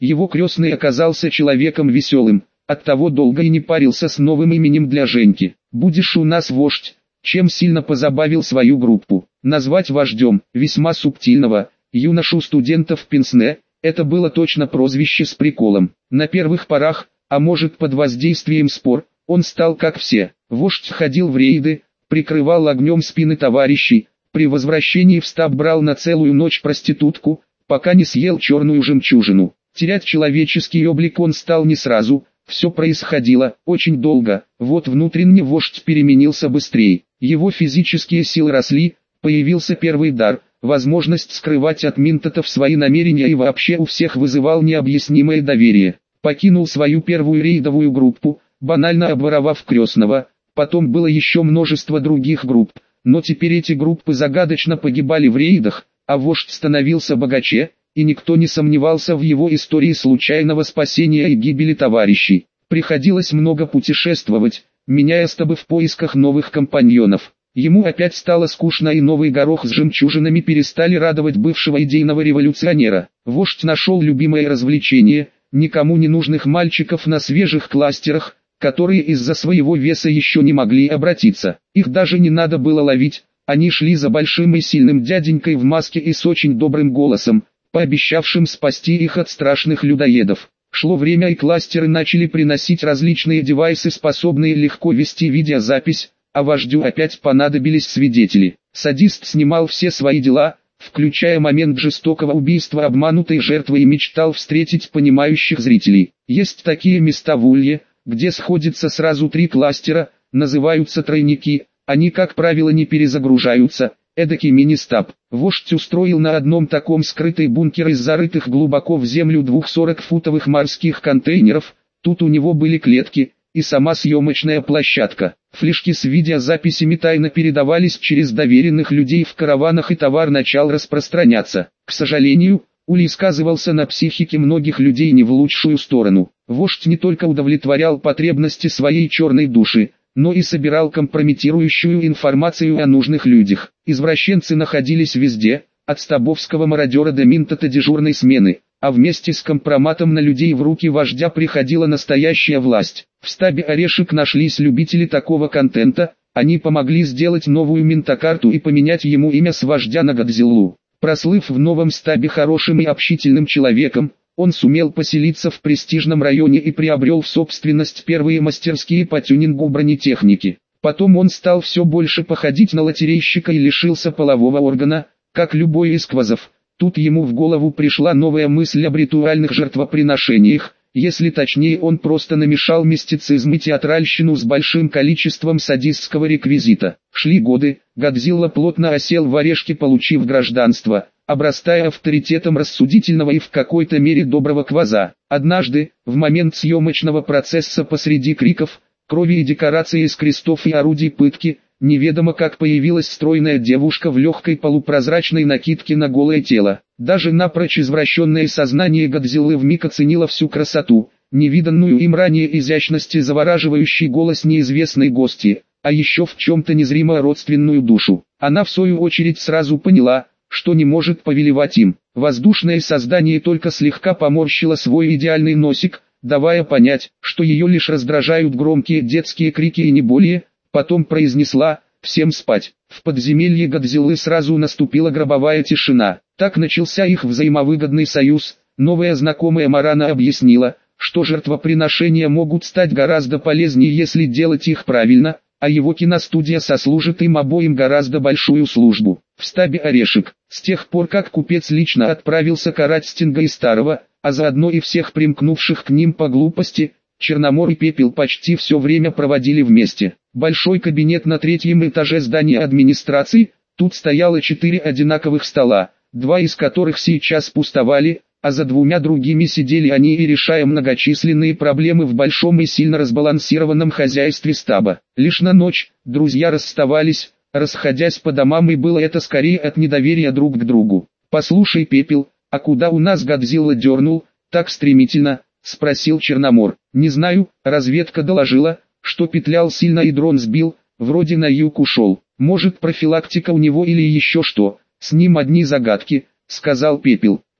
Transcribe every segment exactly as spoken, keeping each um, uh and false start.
Его крестный оказался человеком веселым, оттого долго и не парился с новым именем для Женьки. «Будешь у нас вождь», чем сильно позабавил свою группу. Назвать вождем весьма субтильного юношу-студентов Пенсне, это было точно прозвище с приколом. На первых порах, а может под воздействием спор, он стал как все. Вождь ходил в рейды, прикрывал огнем спины товарищей, при возвращении в штаб брал на целую ночь проститутку, пока не съел черную жемчужину. Терять человеческий облик он стал не сразу, все происходило очень долго, вот внутренне вождь переменился быстрее. Его физические силы росли, появился первый дар, возможность скрывать от минтотов свои намерения и вообще у всех вызывал необъяснимое доверие. Покинул свою первую рейдовую группу, банально обворовав крестного, потом было еще множество других групп, но теперь эти группы загадочно погибали в рейдах, а вождь становился богаче, и никто не сомневался в его истории случайного спасения и гибели товарищей. Приходилось много путешествовать, меняя стабы в поисках новых компаньонов. Ему опять стало скучно, и новый горох с жемчужинами перестали радовать бывшего идейного революционера. Вождь нашел любимое развлечение – никому не нужных мальчиков на свежих кластерах, которые из-за своего веса еще не могли обратиться. Их даже не надо было ловить, они шли за большим и сильным дяденькой в маске и с очень добрым голосом, пообещавшим спасти их от страшных людоедов. Шло время, и кластеры начали приносить различные девайсы, способные легко вести видеозапись, а вождю опять понадобились свидетели. Садист снимал все свои дела, включая момент жестокого убийства обманутой жертвы, и мечтал встретить понимающих зрителей. Есть такие места в Улье, где сходятся сразу три кластера, называются тройники, они как правило не перезагружаются, эдакий мини-стаб. Вождь устроил на одном таком скрытый бункер из зарытых глубоко в землю двухсорокфутовых морских контейнеров, тут у него были клетки и сама съемочная площадка. Флешки с видеозаписями тайно передавались через доверенных людей в караванах, и товар начал распространяться. К сожалению, Улей сказывался на психике многих людей не в лучшую сторону. Вождь не только удовлетворял потребности своей черной души, но и собирал компрометирующую информацию о нужных людях. Извращенцы находились везде, от стабовского мародера до минтота дежурной смены, а вместе с компроматом на людей в руки вождя приходила настоящая власть. В штабе «Орешек» нашлись любители такого контента, они помогли сделать новую минтокарту и поменять ему имя с вождя на Годзиллу. Прослыв в новом штабе хорошим и общительным человеком, он сумел поселиться в престижном районе и приобрел в собственность первые мастерские по тюнингу бронетехники. Потом он стал все больше походить на лотерейщика и лишился полового органа, как любой из квазов. Тут ему в голову пришла новая мысль об ритуальных жертвоприношениях, если точнее он просто намешал мистицизм и театральщину с большим количеством садистского реквизита. Шли годы, Годзилла плотно осел в Орешке, получив гражданство, обрастая авторитетом рассудительного и в какой-то мере доброго кваза. Однажды, в момент съемочного процесса, посреди криков, крови и декораций из крестов и орудий пытки, неведомо как появилась стройная девушка в легкой полупрозрачной накидке на голое тело. Даже напрочь извращенное сознание Годзиллы вмиг оценило всю красоту, невиданную им ранее изящность и завораживающий голос неизвестной гости, а еще в чем-то незримо родственную душу. Она в свою очередь сразу поняла, что не может повелевать им. Воздушное создание только слегка поморщило свой идеальный носик, давая понять, что ее лишь раздражают громкие детские крики и не более. Потом произнесла: «Всем спать». В подземелье Годзиллы сразу наступила гробовая тишина. Так начался их взаимовыгодный союз. Новая знакомая Марана объяснила, что жертвоприношения могут стать гораздо полезнее, если делать их правильно, а его киностудия сослужит им обоим гораздо большую службу. В штабе «Орешек», с тех пор как купец лично отправился карать Стинга и Старого, а заодно и всех примкнувших к ним по глупости, Черномор и Пепел почти все время проводили вместе. Большой кабинет на третьем этаже здания администрации, тут стояло четыре одинаковых стола, два из которых сейчас пустовали, а за двумя другими сидели они и решая многочисленные проблемы в большом и сильно разбалансированном хозяйстве штаба. Лишь на ночь друзья расставались, расходясь по домам, и было это скорее от недоверия друг к другу. «Послушай, Пепел, а куда у нас Годзилла дернул так стремительно?» — спросил Черномор. «Не знаю, разведка доложила, что петлял сильно и дрон сбил, вроде на юг ушел. Может, профилактика у него или еще что, с ним одни загадки», — сказал Пепел.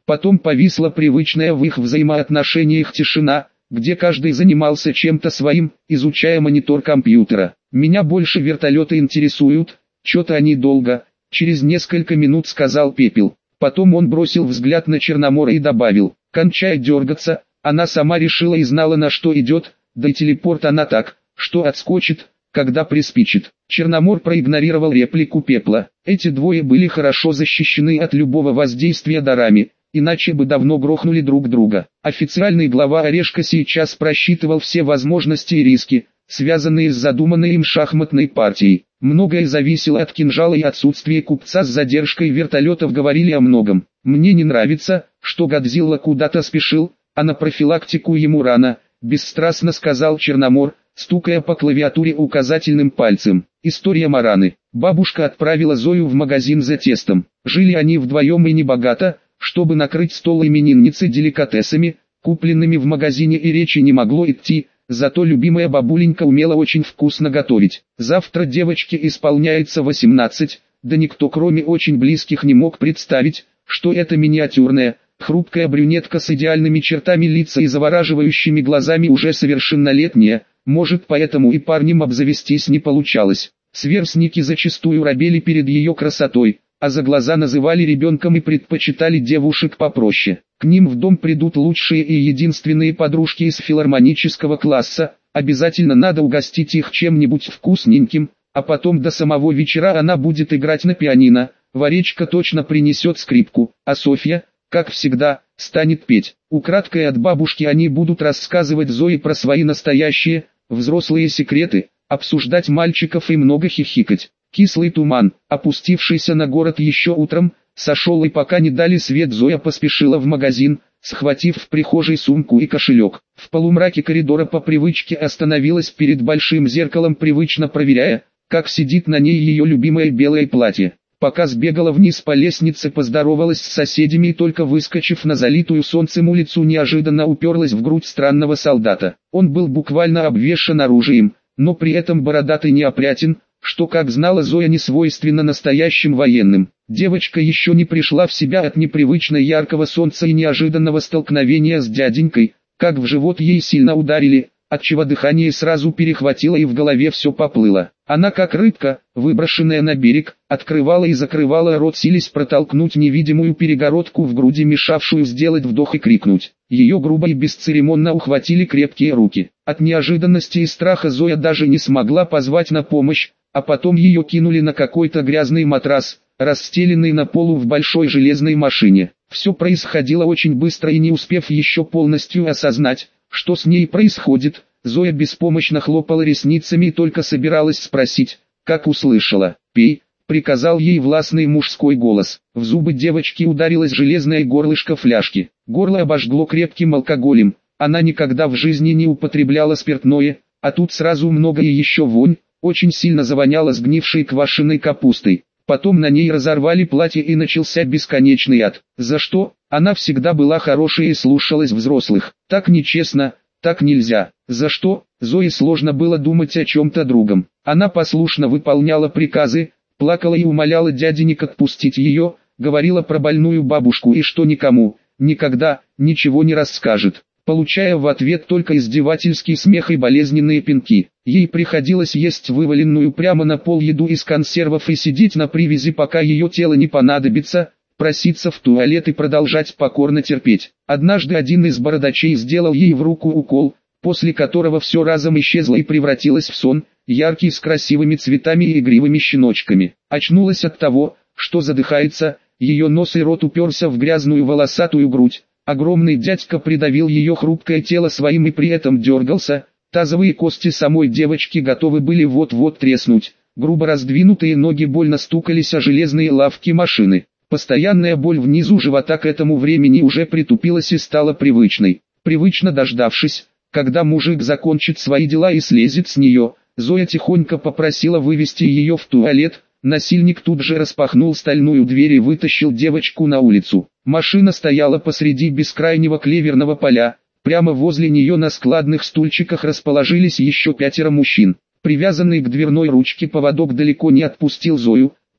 Потом повисла привычная в их взаимоотношениях тишина, где каждый занимался чем-то своим, изучая монитор компьютера. «Меня больше вертолеты интересуют, чё-то они долго», — через несколько минут сказал Пепел. Потом он бросил взгляд на Черномора и добавил: «Кончай дергаться, она сама решила и знала, на что идет, да и телепорт она так, что отскочит, когда приспичит». Черномор проигнорировал реплику Пепла. Эти двое были хорошо защищены от любого воздействия дарами, иначе бы давно грохнули друг друга. Официальный глава Орешка сейчас просчитывал все возможности и риски, связанные с задуманной им шахматной партией. Многое зависело от кинжала и отсутствия купца с задержкой вертолетов говорили о многом. «Мне не нравится, что Годзилла куда-то спешил, а на профилактику ему рано», — бесстрастно сказал Черномор, стукая по клавиатуре указательным пальцем. История Мараны. Бабушка отправила Зою в магазин за тестом. Жили они вдвоем и небогато, чтобы накрыть стол именинницы деликатесами, купленными в магазине, и речи не могло идти, зато любимая бабуленька умела очень вкусно готовить. Завтра девочке исполняется восемнадцать, да никто кроме очень близких не мог представить, что эта миниатюрная, хрупкая брюнетка с идеальными чертами лица и завораживающими глазами уже совершеннолетняя, может, поэтому и парнем обзавестись не получалось. Сверстники зачастую робели перед ее красотой, а за глаза называли ребенком и предпочитали девушек попроще. К ним в дом придут лучшие и единственные подружки из филармонического класса, обязательно надо угостить их чем-нибудь вкусненьким, а потом до самого вечера она будет играть на пианино, Варечка точно принесет скрипку, а Софья, как всегда, станет петь. Украдкой от бабушки они будут рассказывать Зое про свои настоящие, взрослые секреты, обсуждать мальчиков и много хихикать. Кислый туман, опустившийся на город еще утром, сошел, и пока не дали свет, Зоя поспешила в магазин, схватив в прихожей сумку и кошелек. В полумраке коридора по привычке остановилась перед большим зеркалом, привычно проверяя, как сидит на ней ее любимое белое платье. Пока сбегала вниз по лестнице, поздоровалась с соседями и только выскочив на залитую солнцем улицу, неожиданно уперлась в грудь странного солдата. Он был буквально обвешан оружием, но при этом бородатый неопрятен, что, как знала Зоя, не свойственно настоящим военным. Девочка еще не пришла в себя от непривычно яркого солнца и неожиданного столкновения с дяденькой, как в живот ей сильно ударили, отчего дыхание сразу перехватило и в голове все поплыло. Она, как рыбка, выброшенная на берег, открывала и закрывала рот, силясь протолкнуть невидимую перегородку в груди, мешавшую сделать вдох и крикнуть. Ее грубо и бесцеремонно ухватили крепкие руки. От неожиданности и страха Зоя даже не смогла позвать на помощь, а потом ее кинули на какой-то грязный матрас, расстеленный на полу в большой железной машине. Все происходило очень быстро, и не успев еще полностью осознать, что с ней происходит, Зоя беспомощно хлопала ресницами и только собиралась спросить, как услышала: «Пей», приказал ей властный мужской голос. В зубы девочки ударилось железное горлышко фляжки. Горло обожгло крепким алкоголем. Она никогда в жизни не употребляла спиртное, а тут сразу много и еще вонь. Очень сильно завоняло сгнившей квашеной капустой. Потом на ней разорвали платье, и начался бесконечный ад. За что? Она всегда была хорошей и слушалась взрослых. Так нечестно, так нельзя. За что? Зое сложно было думать о чем-то другом. Она послушно выполняла приказы, плакала и умоляла дяденек отпустить ее, говорила про больную бабушку и что никому, никогда, ничего не расскажет, получая в ответ только издевательский смех и болезненные пинки. Ей приходилось есть вываленную прямо на пол еду из консервов и сидеть на привязи, пока ее тело не понадобится, проситься в туалет и продолжать покорно терпеть. Однажды один из бородачей сделал ей в руку укол, после которого все разом исчезло и превратилось в сон, яркий, с красивыми цветами и игривыми щеночками. Очнулась от того, что задыхается, ее нос и рот уперся в грязную волосатую грудь. Огромный дядька придавил ее хрупкое тело своим и при этом дергался. Тазовые кости самой девочки готовы были вот-вот треснуть. Грубо раздвинутые ноги больно стукались о железные лавки машины. Постоянная боль внизу живота к этому времени уже притупилась и стала привычной. Привычно дождавшись, когда мужик закончит свои дела и слезет с нее, Зоя тихонько попросила вывести ее в туалет. Насильник тут же распахнул стальную дверь и вытащил девочку на улицу. Машина стояла посреди бескрайнего клеверного поля. Прямо возле нее на складных стульчиках расположились еще пятеро мужчин. Привязанный к дверной ручке поводок далеко не отпустил Зою.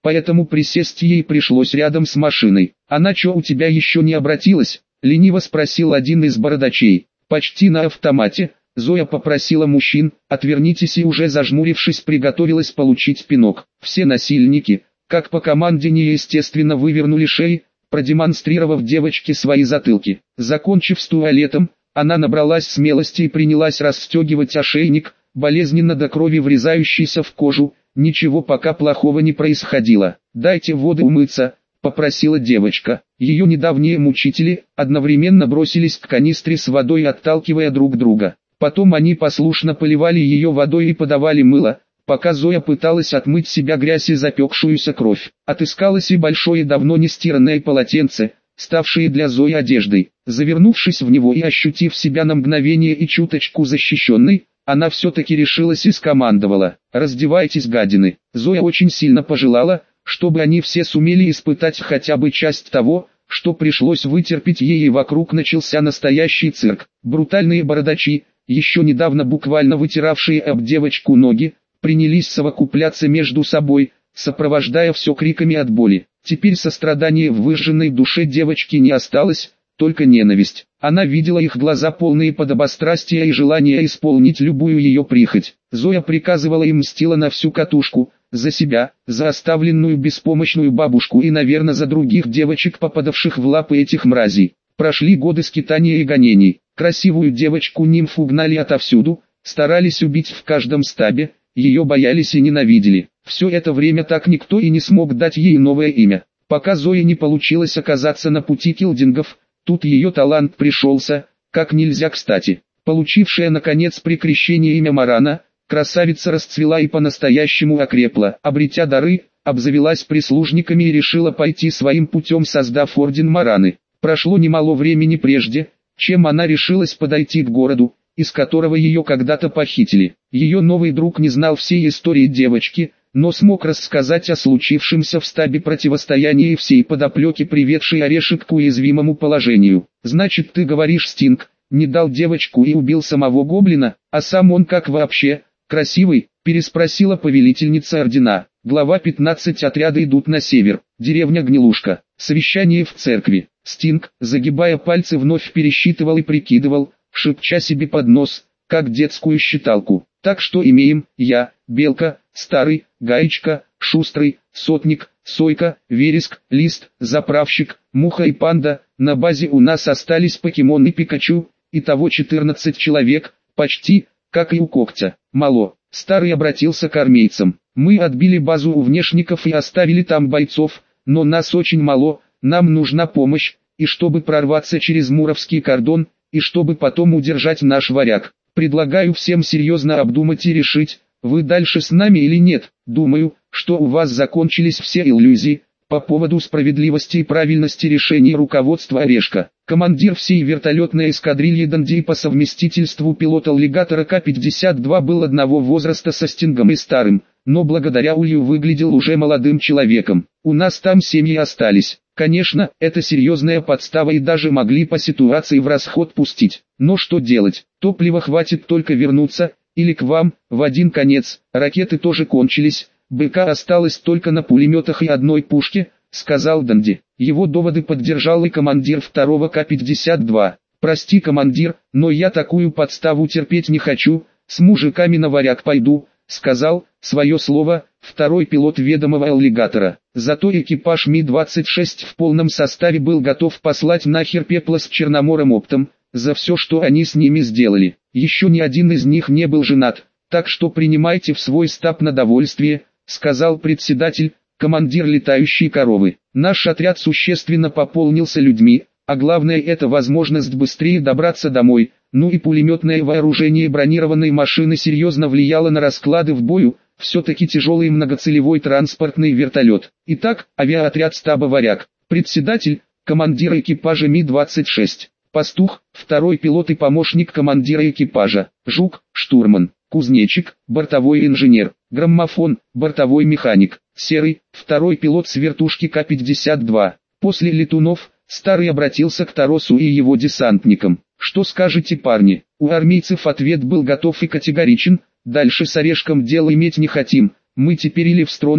поэтому присесть ей пришлось рядом с машиной. «Она чё, у тебя еще не обратилась?» — лениво спросил один из бородачей. Почти на автомате Зоя попросила мужчин: «Отвернитесь», и уже зажмурившись приготовилась получить пинок. Все насильники, как по команде, неестественно вывернули шеи, продемонстрировав девочке свои затылки. Закончив с туалетом, она набралась смелости и принялась расстегивать ошейник, болезненно до крови врезающийся в кожу. Ничего пока плохого не происходило. «Дайте воды умыться», — попросила девочка. Ее недавние мучители одновременно бросились к канистре с водой, отталкивая друг друга. Потом они послушно поливали ее водой и подавали мыло, пока Зоя пыталась отмыть себя грязь и запекшуюся кровь. Отыскалось и большое давно не стиранное полотенце, ставшее для Зои одеждой. Завернувшись в него и ощутив себя на мгновение и чуточку защищенной, она все-таки решилась и скомандовала: «Раздевайтесь, гадины». Зоя очень сильно пожелала, чтобы они все сумели испытать хотя бы часть того, что пришлось вытерпеть ей, и вокруг начался настоящий цирк. Брутальные бородачи, еще недавно буквально вытиравшие об девочку ноги, принялись совокупляться между собой, сопровождая все криками от боли. Теперь сострадания в выжженной душе девочки не осталось, только ненависть. Она видела их глаза, полные подобострастия и желания исполнить любую ее прихоть. Зоя приказывала и мстила на всю катушку: за себя, за оставленную беспомощную бабушку и, наверное, за других девочек, попадавших в лапы этих мразей. Прошли годы скитания и гонений. Красивую девочку-нимфу гнали отовсюду, старались убить в каждом стабе, ее боялись и ненавидели. Все это время так никто и не смог дать ей новое имя. Пока Зое не получилось оказаться на пути килдингов, тут ее талант пришелся, как нельзя кстати. Получившая наконец при крещении имя Марана, красавица расцвела и по-настоящему окрепла. Обретя дары, обзавелась прислужниками и решила пойти своим путем, создав орден Мараны. Прошло немало времени прежде, чем она решилась подойти к городу, из которого ее когда-то похитили. Ее новый друг не знал всей истории девочки, но смог рассказать о случившемся в стабе противостоянии и всей подоплеке, приведшей Орешек к уязвимому положению. «Значит, ты говоришь, Стинг не дал девочку и убил самого гоблина, а сам он как вообще, красивый?» — переспросила повелительница ордена. Глава пятнадцать. Отряды идут на север. Деревня Гнилушка. Совещание в церкви. Стинг, загибая пальцы, вновь пересчитывал и прикидывал, шепча себе под нос, как детскую считалку. «Так что имеем: я, Белка, Старый, Гаечка, Шустрый, Сотник, Сойка, Вереск, Лист, Заправщик, Муха и Панда. На базе у нас остались покемоны Пикачу, итого четырнадцать человек, почти, как и у Когтя. Мало». Старый обратился к армейцам. «Мы отбили базу у внешников и оставили там бойцов, но нас очень мало, нам нужна помощь, и чтобы прорваться через Муровский кордон, и чтобы потом удержать наш варяг. Предлагаю всем серьезно обдумать и решить, вы дальше с нами или нет. Думаю, что у вас закончились все иллюзии по поводу справедливости и правильности решений руководства Орешка». Командир всей вертолетной эскадрильи Данди, по совместительству пилот аллигатора К пятьдесят два, был одного возраста со Стингом и Старым, но благодаря улью выглядел уже молодым человеком. «У нас там семьи остались. Конечно, это серьезная подстава и даже могли по ситуации в расход пустить. Но что делать? Топлива хватит только вернуться, или к вам, в один конец. Ракеты тоже кончились, БК осталось только на пулеметах и одной пушке», — сказал Данди. Его доводы поддержал и командир второго К пятьдесят два. «Прости, командир, но я такую подставу терпеть не хочу, с мужиками на варяг пойду», — сказал свое слово второй пилот ведомого аллигатора. Зато экипаж Ми двадцать шесть в полном составе был готов послать нахер пепла с Черномором оптом, за все, что они с ними сделали. Еще ни один из них не был женат, так что принимайте в свой стаб на довольствие, — сказал председатель, командир летающей коровы. «Наш отряд существенно пополнился людьми, а главное — это возможность быстрее добраться домой, ну и пулеметное вооружение бронированной машины серьезно влияло на расклады в бою, все-таки тяжелый многоцелевой транспортный вертолет. Итак, авиаотряд стаба «Варяг». Председатель, командир экипажа Ми двадцать шесть. Пастух, второй пилот и помощник командира экипажа. Жук, штурман. Кузнечик, бортовой инженер. Граммофон, бортовой механик. Серый, второй пилот с вертушки К пятьдесят два. После летунов, Старый обратился к Таросу и его десантникам. «Что скажете, парни?» У армейцев ответ был готов и категоричен: «Дальше с Орешком дело иметь не хотим, мы теперь или в Стронге,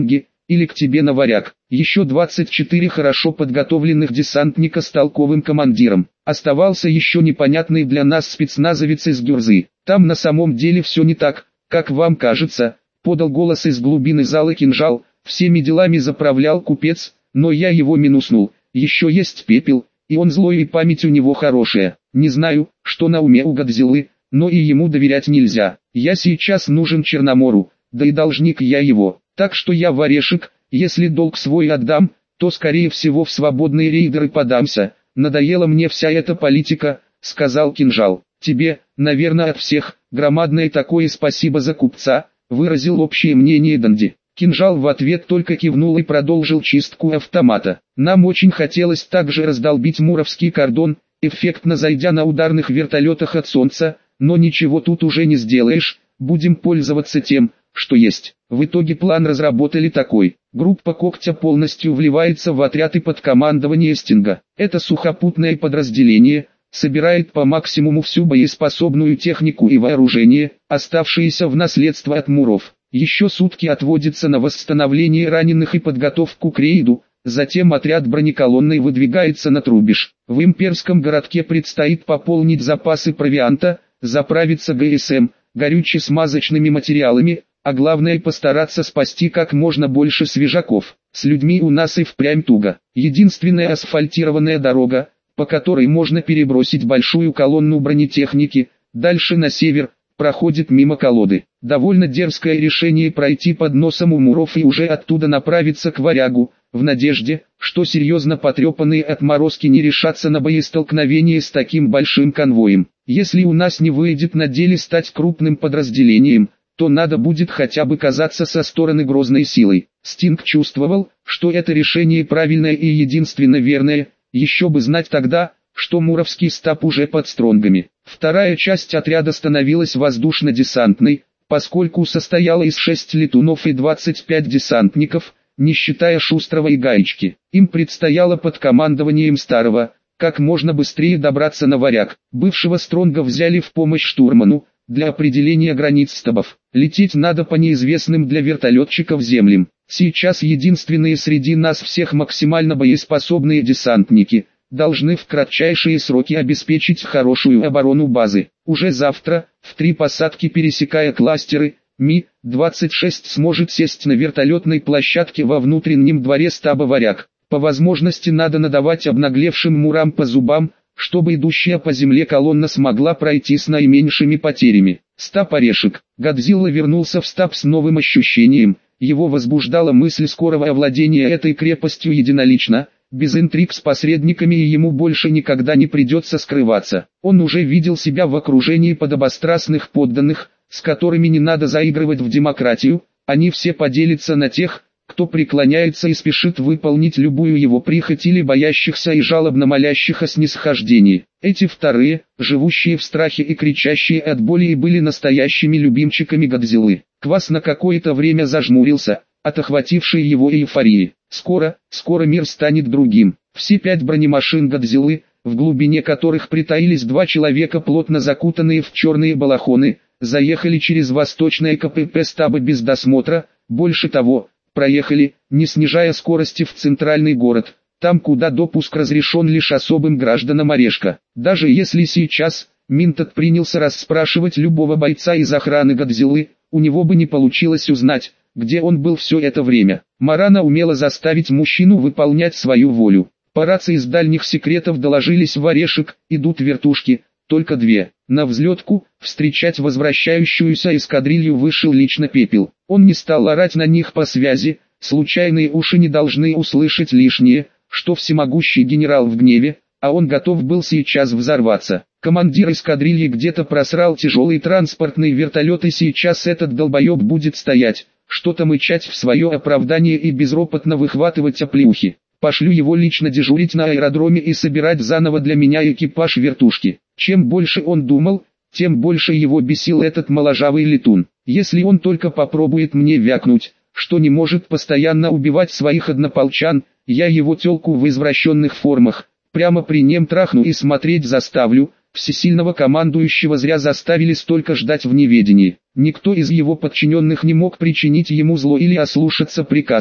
или к тебе на варяг. Еще двадцать четыре хорошо подготовленных десантника с толковым командиром. Оставался еще непонятный для нас спецназовец из Гюрзы. Там на самом деле все не так, как вам кажется, подал голос из глубины зала кинжал. Всеми делами заправлял купец, но я его минуснул. Еще есть Пепел, и он злой, и память у него хорошая. Не знаю, что на уме у Годзиллы, но и ему доверять нельзя. Я сейчас нужен Черномору, да и должник я его. Так что я в орешек, если долг свой отдам, то скорее всего в свободные рейдеры подамся. Надоела мне вся эта политика, сказал кинжал. Тебе, наверное, от всех, громадное такое спасибо за купца, выразил общее мнение Данди. Кинжал в ответ только кивнул и продолжил чистку автомата. Нам очень хотелось также раздолбить Муровский кордон, эффектно зайдя на ударных вертолетах от солнца, но ничего тут уже не сделаешь, будем пользоваться тем, что есть. В итоге план разработали такой. Группа Когтя полностью вливается в отряд и под командование Стинга. Это сухопутное подразделение, собирает по максимуму всю боеспособную технику и вооружение, оставшиеся в наследство от Муров. Еще сутки отводится на восстановление раненых и подготовку к рейду, затем отряд бронеколонной выдвигается на Трубеж. В имперском городке предстоит пополнить запасы провианта, заправиться ГСМ, горюче-смазочными материалами, а главное постараться спасти как можно больше свежаков. С людьми у нас и впрямь туго. Единственная асфальтированная дорога, по которой можно перебросить большую колонну бронетехники, дальше на север, проходит мимо колоды. Довольно дерзкое решение пройти под носом у Муров и уже оттуда направиться к Варягу, в надежде, что серьезно потрепанные отморозки не решатся на боестолкновение с таким большим конвоем. Если у нас не выйдет на деле стать крупным подразделением, то надо будет хотя бы казаться со стороны грозной силой. Стинг чувствовал, что это решение правильное и единственно верное, еще бы знать тогда, что Муровский стаб уже под Стронгами. Вторая часть отряда становилась воздушно-десантной, поскольку состояла из шести летунов и двадцати пяти десантников, не считая Шустрого и Гаечки. Им предстояло под командованием Старого, как можно быстрее добраться на Варяг. Бывшего Стронга взяли в помощь штурману, для определения границ стабов. Лететь надо по неизвестным для вертолетчиков землям. Сейчас единственные среди нас всех максимально боеспособные десантники должны в кратчайшие сроки обеспечить хорошую оборону базы. Уже завтра, в три посадки пересекая кластеры, Ми двадцать шесть сможет сесть на вертолетной площадке во внутреннем дворе стаба Варяг. По возможности надо надавать обнаглевшим Мурам по зубам, чтобы идущая по земле колонна смогла пройти с наименьшими потерями. Стаб Орешек. Годзилла вернулся в стаб с новым ощущением. Его возбуждала мысль скорого овладения этой крепостью единолично, без интриг с посредниками, и ему больше никогда не придется скрываться. Он уже видел себя в окружении подобострастных подданных, с которыми не надо заигрывать в демократию, они все поделятся на тех, кто преклоняется и спешит выполнить любую его прихоть, или боящихся и жалобно молящих о снисхождении. Эти вторые, живущие в страхе и кричащие от боли, и были настоящими любимчиками Годзиллы. Квас на какое-то время зажмурился, от охватившей его эйфории. Скоро, скоро мир станет другим. Все пять бронемашин Годзиллы, в глубине которых притаились два человека, плотно закутанные в черные балахоны, заехали через восточное КПП стаба без досмотра. Больше того, проехали, не снижая скорости, в центральный город, там, куда допуск разрешен лишь особым гражданам Орешка. Даже если сейчас Минтот принялся расспрашивать любого бойца из охраны Годзиллы, у него бы не получилось узнать, где он был все это время. Марана умела заставить мужчину выполнять свою волю. По рации из дальних секретов доложились: в Орешек идут вертушки, только две. На взлетку, встречать возвращающуюся эскадрилью вышел лично Пепел. Он не стал орать на них по связи, случайные уши не должны услышать лишнее, что всемогущий генерал в гневе, а он готов был сейчас взорваться. Командир эскадрильи где-то просрал тяжелый транспортный вертолет, и сейчас этот долбоеб будет стоять, что-то мычать в свое оправдание и безропотно выхватывать оплеухи. Пошлю его лично дежурить на аэродроме и собирать заново для меня экипаж вертушки. Чем больше он думал, тем больше его бесил этот моложавый летун. Если он только попробует мне вякнуть, что не может постоянно убивать своих однополчан, я его тёлку в извращенных формах прямо при нем трахну и смотреть заставлю. Всесильного командующего зря заставили столько ждать в неведении. Никто из его подчиненных не мог причинить ему зло или ослушаться приказ,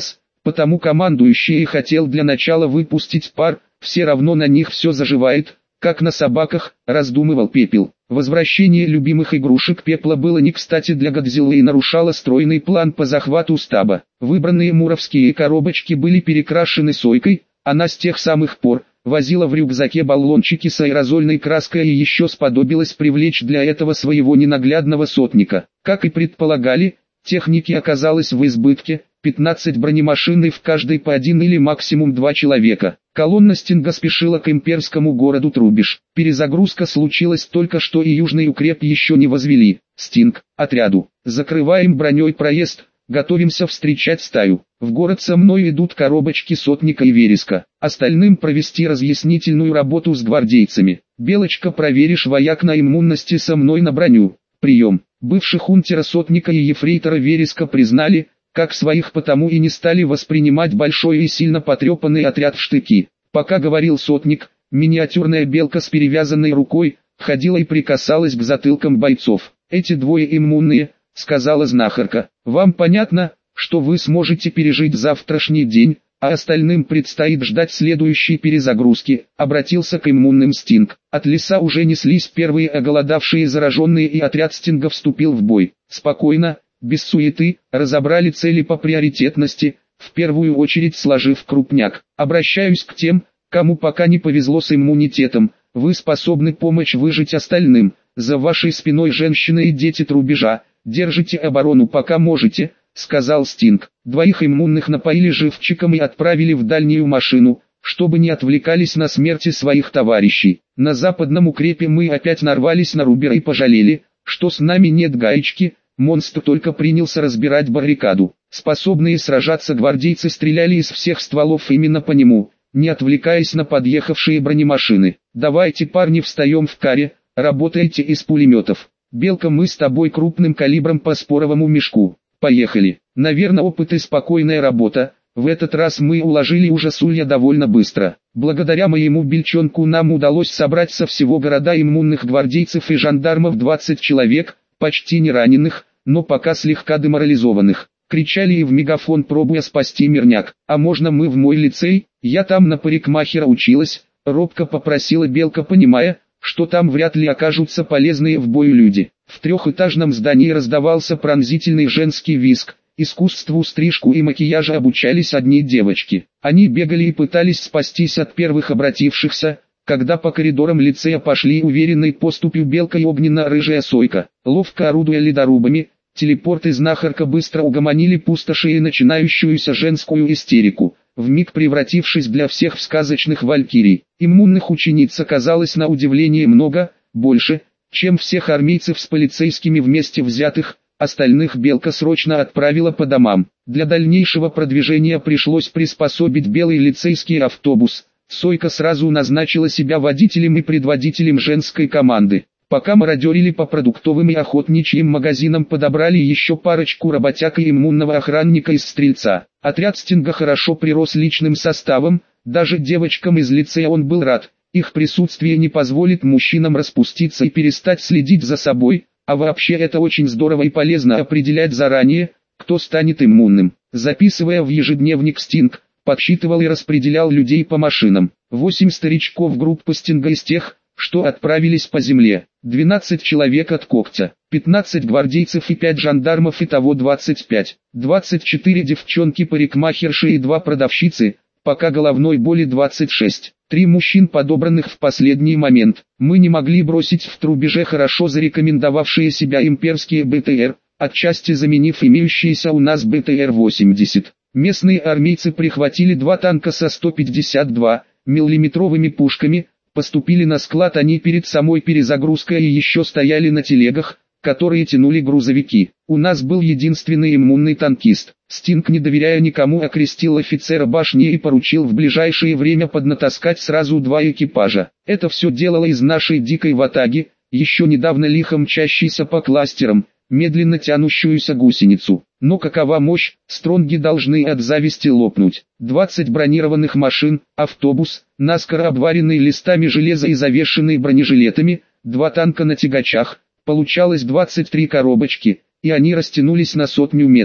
Потому командующий и хотел для начала выпустить пар, все равно на них все заживает, как на собаках, раздумывал Пепел. Возвращение любимых игрушек Пепла было не кстати для Годзиллы и нарушало стройный план по захвату стаба. Выбранные муровские коробочки были перекрашены сойкой, она с тех самых пор возила в рюкзаке баллончики с аэрозольной краской и еще сподобилась привлечь для этого своего ненаглядного сотника. Как и предполагали, техники оказалось в избытке, пятнадцать бронемашин и в каждой по один или максимум два человека. Колонна Стинга спешила к имперскому городу Трубеж. Перезагрузка случилась только что и южный укреп еще не возвели. Стинг, отряду, закрываем броней проезд, готовимся встречать стаю. В город со мной идут коробочки сотника и вереска. Остальным провести разъяснительную работу с гвардейцами. Белочка, проверишь вояк на иммунности со мной на броню. Прием. Бывших унтера сотника и ефрейтора вереска признали, как своих, потому и не стали воспринимать большой и сильно потрепанный отряд в штыки. Пока говорил сотник, миниатюрная белка с перевязанной рукой ходила и прикасалась к затылкам бойцов. «Эти двое иммунные», — сказала знахарка. «Вам понятно, что вы сможете пережить завтрашний день, а остальным предстоит ждать следующей перезагрузки», — обратился к иммунным Стинг. От леса уже неслись первые оголодавшие зараженные, и отряд Стинга вступил в бой. Спокойно, без суеты, разобрали цели по приоритетности, в первую очередь сложив крупняк. Обращаюсь к тем, кому пока не повезло с иммунитетом, вы способны помочь выжить остальным. За вашей спиной женщины и дети Трубежа, держите оборону пока можете, сказал Стинг. Двоих иммунных напоили живчиком и отправили в дальнюю машину, чтобы не отвлекались на смерти своих товарищей. На западном укрепе мы опять нарвались на Рубера и пожалели, что с нами нет гаечки. Монстр только принялся разбирать баррикаду. Способные сражаться гвардейцы стреляли из всех стволов именно по нему, не отвлекаясь на подъехавшие бронемашины. «Давайте, парни, встаем в каре, работайте из пулеметов. Белка, мы с тобой крупным калибром по споровому мешку. Поехали». Наверное, опыт и спокойная работа. В этот раз мы уложили ужасулья довольно быстро. Благодаря моему бельчонку нам удалось собрать со всего города иммунных гвардейцев и жандармов двадцать человек, почти не раненых, но пока слегка деморализованных. Кричали и в мегафон, пробуя спасти мирняк. «А можно мы в мой лицей? Я там на парикмахера училась», — робко попросила Белка, понимая, что там вряд ли окажутся полезные в бою люди. В трехэтажном здании раздавался пронзительный женский визг. Искусству стрижку и макияжа обучались одни девочки. Они бегали и пытались спастись от первых обратившихся, когда по коридорам лицея пошли уверенной поступью Белка и огненно-рыжая сойка. Ловко орудуя ледорубами, телепорт и знахарка быстро угомонили пустоши и начинающуюся женскую истерику, вмиг превратившись для всех в сказочных валькирий. Иммунных учениц оказалось на удивление много, больше, чем всех армейцев с полицейскими вместе взятых. Остальных Белка срочно отправила по домам. Для дальнейшего продвижения пришлось приспособить белый лицейский автобус. Сойка сразу назначила себя водителем и предводителем женской команды. Пока мародерили по продуктовым и охотничьим магазинам, подобрали еще парочку работяг и иммунного охранника из Стрельца. Отряд Стинга хорошо прирос личным составом, даже девочкам из лицея он был рад. Их присутствие не позволит мужчинам распуститься и перестать следить за собой, а вообще это очень здорово и полезно определять заранее, кто станет иммунным. Записывая в ежедневник Стинг, подсчитывал и распределял людей по машинам. Восемь старичков группы Стинга из тех, что отправились по земле, двенадцать человек от Когтя, пятнадцать гвардейцев и пять жандармов, итого двадцать пять, двадцать четыре девчонки-парикмахерши и два продавщицы, пока головной боли двадцать шесть, три мужчин, подобранных в последний момент. Мы не могли бросить в Трубеже хорошо зарекомендовавшие себя имперские БТР, отчасти заменив имеющиеся у нас БТР восемьдесят. Местные армейцы прихватили два танка со сто пятьдесят два миллиметровыми пушками, поступили на склад они перед самой перезагрузкой и еще стояли на телегах, которые тянули грузовики. У нас был единственный иммунный танкист. Стинг, не доверяя никому, окрестил офицера башни и поручил в ближайшее время поднатаскать сразу два экипажа. Это все делало из нашей дикой ватаги, еще недавно лихо мчащейся по кластерам, медленно тянущуюся гусеницу. Но какова мощь, стронги должны от зависти лопнуть. двадцать бронированных машин, автобус, наскоро обваренный листами железа и завешенный бронежилетами, два танка на тягачах, получалось двадцать три коробочки, и они растянулись на сотню метров.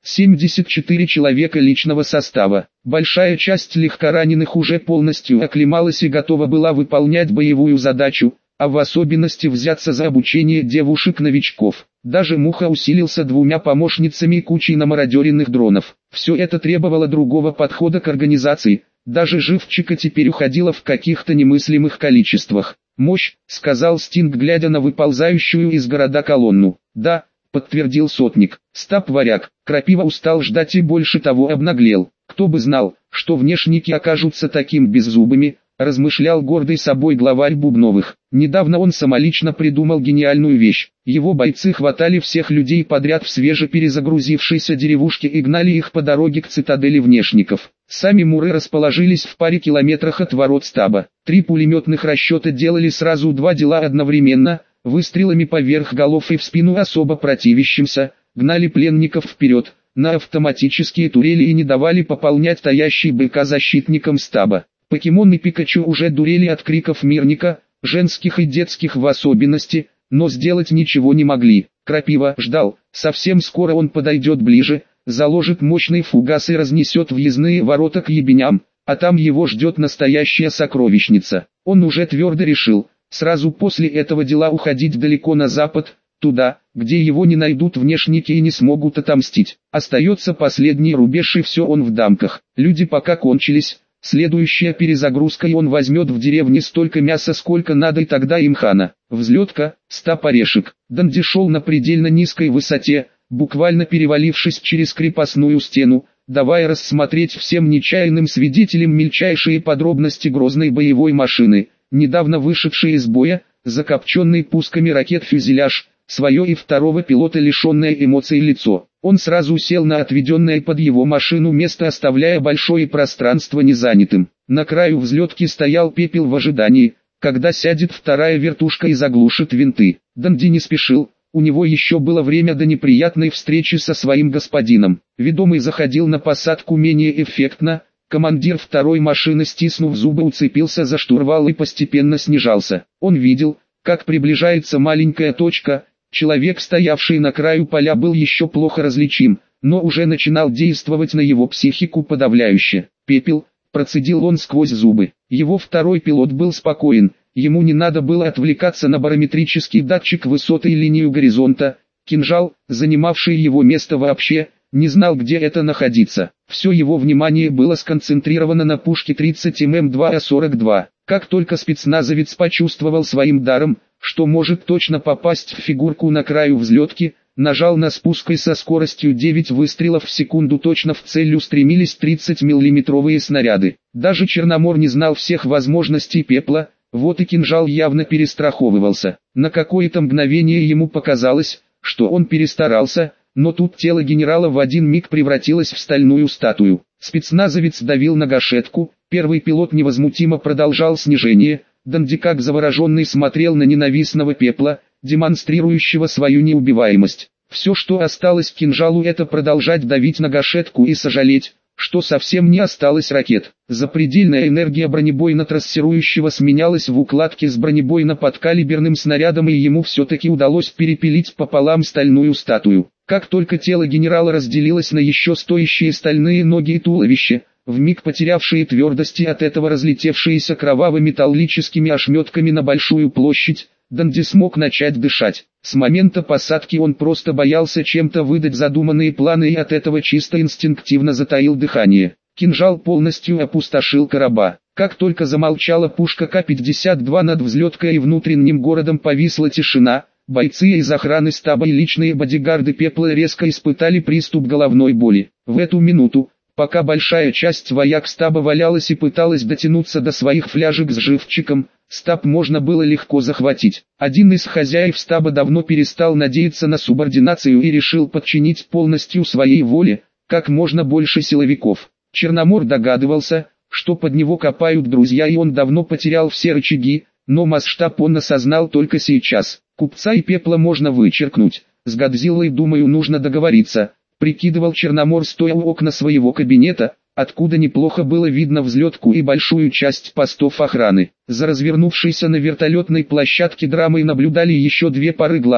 семьдесят четыре человека личного состава. Большая часть легкораненых уже полностью оклемалась и готова была выполнять боевую задачу, а в особенности взяться за обучение девушек-новичков. Даже Муха усилился двумя помощницами и кучей намародеренных дронов. Все это требовало другого подхода к организации, даже живчика теперь уходило в каких-то немыслимых количествах. «Мощь», — сказал Стинг, глядя на выползающую из города колонну. «Да», — подтвердил сотник. Стаб варяг. Крапива устал ждать и больше того обнаглел. «Кто бы знал, что внешники окажутся таким беззубыми», — размышлял гордый собой главарь Бубновых. Недавно он самолично придумал гениальную вещь. Его бойцы хватали всех людей подряд в свежеперезагрузившейся деревушке и гнали их по дороге к цитадели внешников. Сами муры расположились в паре километрах от ворот стаба. Три пулеметных расчета делали сразу два дела одновременно, выстрелами поверх голов и в спину особо противящимся, гнали пленников вперед на автоматические турели и не давали пополнять таящий быка защитникам стаба. Покемон и Пикачу уже дурели от криков мирника, женских и детских в особенности, но сделать ничего не могли. Крапива ждал, совсем скоро он подойдет ближе, заложит мощный фугас и разнесет въездные ворота к ебеням, а там его ждет настоящая сокровищница. Он уже твердо решил, сразу после этого дела уходить далеко на запад, туда, где его не найдут внешники и не смогут отомстить. Остается последний рубеж и все он в дамках. Люди пока кончились. Следующая перезагрузка и он возьмет в деревне столько мяса, сколько надо, и тогда им хана. Взлетка, стаб орешек. Данди шел на предельно низкой высоте, буквально перевалившись через крепостную стену, давая рассмотреть всем нечаянным свидетелям мельчайшие подробности грозной боевой машины, недавно вышедшей из боя, закопченный пусками ракет фюзеляж, свое и второго пилота лишенное эмоций лицо. Он сразу сел на отведенное под его машину место, оставляя большое пространство незанятым. На краю взлетки стоял Пепел в ожидании, когда сядет вторая вертушка и заглушит винты. Данди не спешил, у него еще было время до неприятной встречи со своим господином. Ведомый заходил на посадку менее эффектно, командир второй машины, стиснув зубы, уцепился за штурвал и постепенно снижался. Он видел, как приближается маленькая точка. Человек, стоявший на краю поля, был еще плохо различим, но уже начинал действовать на его психику подавляюще. «Пепел», — процедил он сквозь зубы. Его второй пилот был спокоен, ему не надо было отвлекаться на барометрический датчик высоты и линию горизонта. Кинжал, занимавший его место, вообще не знал, где это находиться. Все его внимание было сконцентрировано на пушке тридцать эм эм два А сорок два. Как только спецназовец почувствовал своим даром, что может точно попасть в фигурку на краю взлетки, нажал на спуск и со скоростью девять выстрелов в секунду точно в цель устремились тридцатимиллиметровые снаряды. Даже Черномор не знал всех возможностей Пепла, вот и кинжал явно перестраховывался. На какое-то мгновение ему показалось, что он перестарался, но тут тело генерала в один миг превратилось в стальную статую. Спецназовец давил на гашетку, первый пилот невозмутимо продолжал снижение. Данди как завороженный смотрел на ненавистного Пепла, демонстрирующего свою неубиваемость. Все, что осталось кинжалу, это продолжать давить на гашетку и сожалеть, что совсем не осталось ракет. Запредельная энергия бронебойно-трассирующего сменялась в укладке с бронебойно-подкалиберным снарядом, и ему все-таки удалось перепилить пополам стальную статую. Как только тело генерала разделилось на еще стоящие стальные ноги и туловище, вмиг потерявшие твердости от этого разлетевшиеся кроваво-металлическими ошметками на большую площадь, Данди смог начать дышать. С момента посадки он просто боялся чем-то выдать задуманные планы и от этого чисто инстинктивно затаил дыхание. Кинжал полностью опустошил короба. Как только замолчала пушка К пятьдесят два над взлеткой и внутренним городом повисла тишина, бойцы из охраны стаба и личные бодигарды Пепла резко испытали приступ головной боли. В эту минуту, пока большая часть вояк стаба валялась и пыталась дотянуться до своих фляжек с живчиком, стаб можно было легко захватить. Один из хозяев стаба давно перестал надеяться на субординацию и решил подчинить полностью своей воле как можно больше силовиков. Черномор догадывался, что под него копают друзья, и он давно потерял все рычаги, но масштаб он осознал только сейчас. Купца и Пепла можно вычеркнуть, с Годзиллой, думаю, нужно договориться, прикидывал Черномор, стоя у окна своего кабинета, откуда неплохо было видно взлетку и большую часть постов охраны. За развернувшейся на вертолетной площадке драмой наблюдали еще две пары глаз,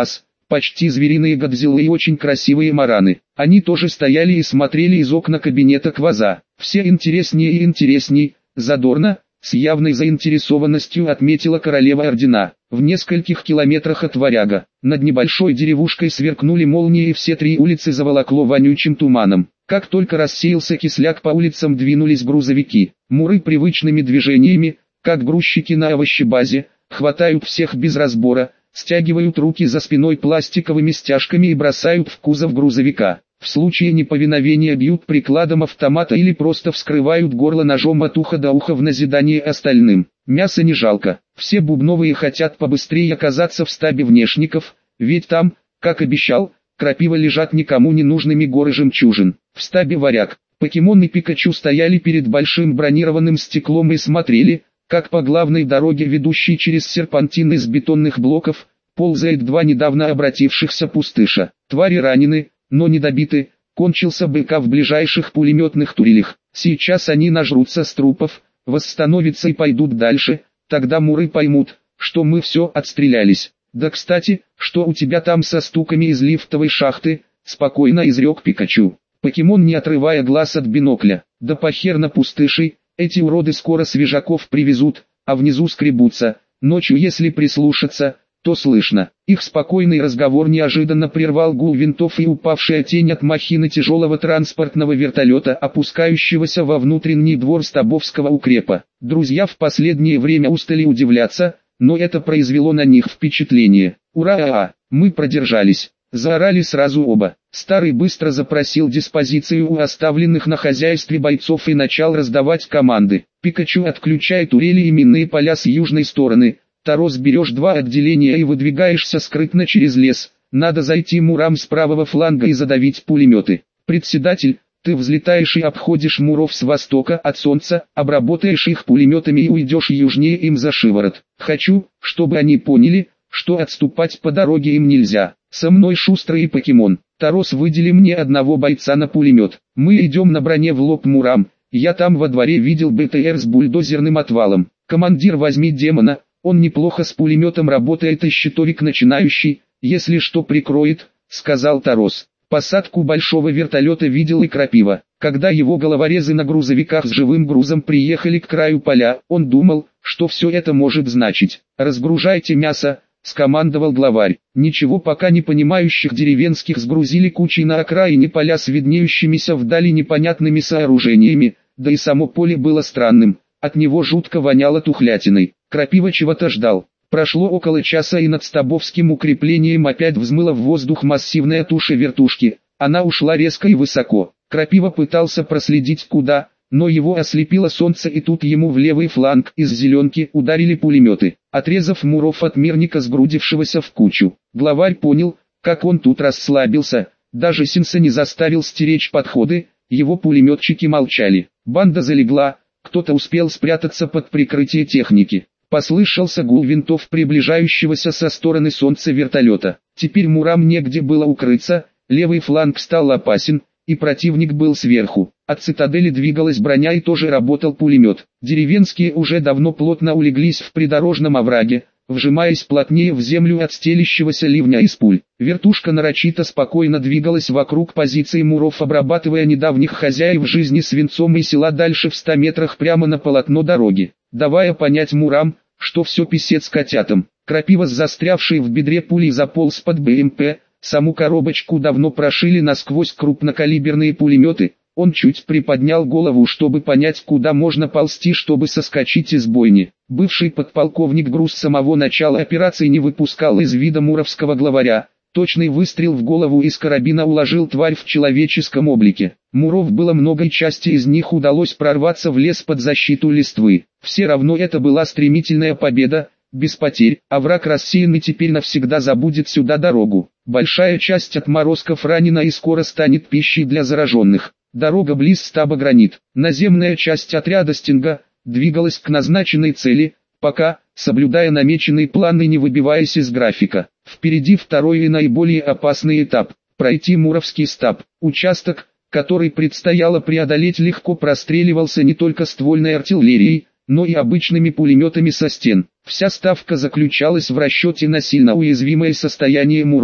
почти звериные Годзиллы и очень красивые мараны. Они тоже стояли и смотрели из окна кабинета Кваза. Все интереснее и интересней, задорно, с явной заинтересованностью отметила королева ордена. В нескольких километрах от Варяга, над небольшой деревушкой сверкнули молнии и все три улицы заволокло вонючим туманом. Как только рассеялся кисляк, по улицам двинулись грузовики. Муры привычными движениями, как грузчики на овощебазе, хватают всех без разбора, стягивают руки за спиной пластиковыми стяжками и бросают в кузов грузовика. В случае неповиновения бьют прикладом автомата или просто вскрывают горло ножом от уха до уха в назидание остальным. Мяса не жалко. Все бубновые хотят побыстрее оказаться в стабе внешников, ведь там, как обещал, Крапива лежат никому не нужными горы жемчужин. В стабе Варяг, Покемон и Пикачу стояли перед большим бронированным стеклом и смотрели, как по главной дороге, ведущей через серпантин из бетонных блоков, ползает два недавно обратившихся пустыша. Твари ранены, но не добиты, кончился БК в ближайших пулеметных турелях. Сейчас они нажрутся с трупов, восстановятся и пойдут дальше, тогда муры поймут, что мы все отстрелялись. Да кстати, что у тебя там со стуками из лифтовой шахты, спокойно изрек Пикачу. Покемон, не отрывая глаз от бинокля. Да похер на пустышей, эти уроды скоро свежаков привезут, а внизу скребутся. Ночью, если прислушаться, то слышно. Их спокойный разговор неожиданно прервал гул винтов и упавшая тень от махины тяжелого транспортного вертолета, опускающегося во внутренний двор Стабовского укрепа. Друзья в последнее время устали удивляться, но это произвело на них впечатление. «Ура! Мы продержались!» — заорали сразу оба. Старый быстро запросил диспозицию у оставленных на хозяйстве бойцов и начал раздавать команды. «Пикачу, отключай турели и минные поля с южной стороны. Тарос, берешь два отделения и выдвигаешься скрытно через лес. Надо зайти мурам с правого фланга и задавить пулеметы. Председатель, ты взлетаешь и обходишь муров с востока от солнца, обработаешь их пулеметами и уйдешь южнее им за шиворот. Хочу, чтобы они поняли, что отступать по дороге им нельзя. Со мной Шустрый и Покемон. Тарос, выдели мне одного бойца на пулемет. Мы идем на броне в лоб мурам. Я там во дворе видел БТР с бульдозерным отвалом. Командир, возьми демона. Он неплохо с пулеметом работает и щитовик начинающий, если что прикроет», — сказал Тарос. Посадку большого вертолета видел и Крапива. Когда его головорезы на грузовиках с живым грузом приехали к краю поля, он думал, что все это может значить. «Разгружайте мясо», — скомандовал главарь. Ничего пока не понимающих деревенских сгрузили кучей на окраине поля с виднеющимися вдали непонятными сооружениями, да и само поле было странным. От него жутко воняло тухлятиной. Крапива чего-то ждал. Прошло около часа, и над Стабовским укреплением опять взмыла в воздух массивная туша вертушки. Она ушла резко и высоко. Крапива пытался проследить куда, но его ослепило солнце, и тут ему в левый фланг из зеленки ударили пулеметы, отрезав муров от мирника, сгрудившегося в кучу. Главарь понял, как он тут расслабился. Даже Синса не заставил стеречь подходы, его пулеметчики молчали. Банда залегла. Кто-то успел спрятаться под прикрытие техники. Послышался гул винтов приближающегося со стороны солнца вертолета. Теперь мурам негде было укрыться, левый фланг стал опасен, и противник был сверху. От цитадели двигалась броня и тоже работал пулемет. Деревенские уже давно плотно улеглись в придорожном овраге, вжимаясь плотнее в землю от стелящегося ливня из пуль. Вертушка нарочито спокойно двигалась вокруг позиций муров, обрабатывая недавних хозяев жизни свинцом и села дальше в ста метрах прямо на полотно дороги, давая понять мурам, что все писец котятам. Крапива с застрявшей в бедре пулей заполз под БМП, саму коробочку давно прошили насквозь крупнокалиберные пулеметы. Он чуть приподнял голову, чтобы понять, куда можно ползти, чтобы соскочить из бойни. Бывший подполковник Груз с самого начала операции не выпускал из вида муровского главаря. Точный выстрел в голову из карабина уложил тварь в человеческом облике. Муров было много, и части из них удалось прорваться в лес под защиту листвы. Все равно это была стремительная победа, без потерь, а враг рассеянный теперь навсегда забудет сюда дорогу. Большая часть отморозков ранена и скоро станет пищей для зараженных. Дорога близ стаба Гранит. Наземная часть отряда Стинга двигалась к назначенной цели, пока, соблюдая намеченный план и не выбиваясь из графика. Впереди второй и наиболее опасный этап – пройти Муровский стаб. Участок, который предстояло преодолеть, легко простреливался не только ствольной артиллерией, но и обычными пулеметами со стен. Вся ставка заключалась в расчете на сильно уязвимое состояние муров.